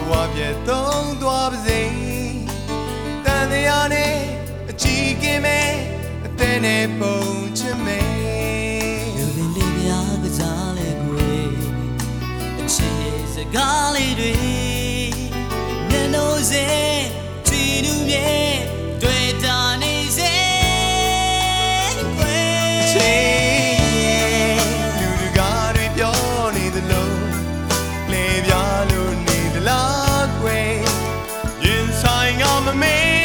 ပြည့်သုံးသွားပါစေတန်တရားနဲ့အကြည့်ကင်းမဲ့အသက်နဲ့ပုံချင်မဲ့လူတွေလေးများကစားလေကွယ်အချစ်စကားလေးတွေမျက်နှာစဲကြည့်လူမြဲတွေ့တာနေစေကွယ်ချေလူတကားတွေပြောနေသလိုလေပြားလို့နေသလားကွယ်ရင်ဆိုင်ကမမေး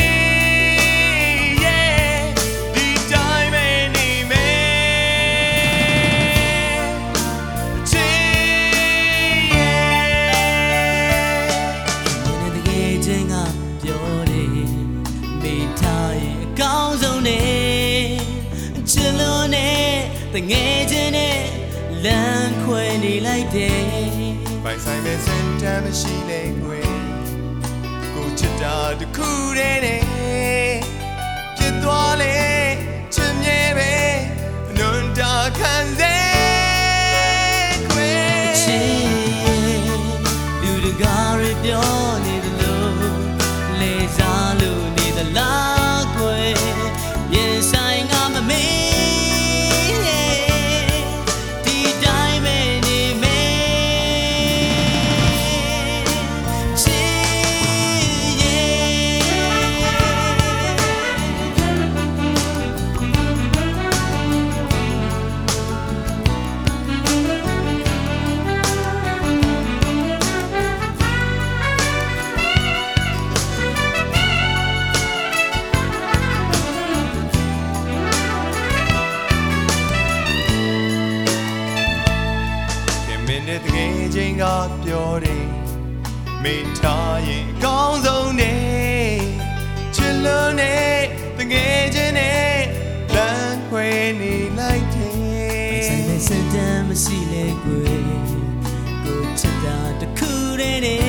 တငယ်ချင်းနဲ့လမ်းခွဲနေလိုက်တယ်ပိုင်ဆိုင်မဲ့စင်တမ်းမရှိလေကွယ်ကိုချစ်တာတခုတည်းနဲ့ပြစ်သွားလေချစ်မြဲပဲအနွန်တာခံစေကွယ်ချစ်လူတကားရပြောနေသလိုလေစားလို့နေသလားကွယ်ရင်ဆိုင်ကမမေးတကယ်ချင်းကပြောတယ်မိထားရင်အကောင်းဆုံးနဲ့ချစ်လို့နဲ့တကယ်ချင်းနဲ့လမ်းခွဲနေလိုက်တယ်ဆိုင်တဲ့စံတမ်းမရှိလေကွယ်ကိုချစ်တာတခုတည်းနဲ့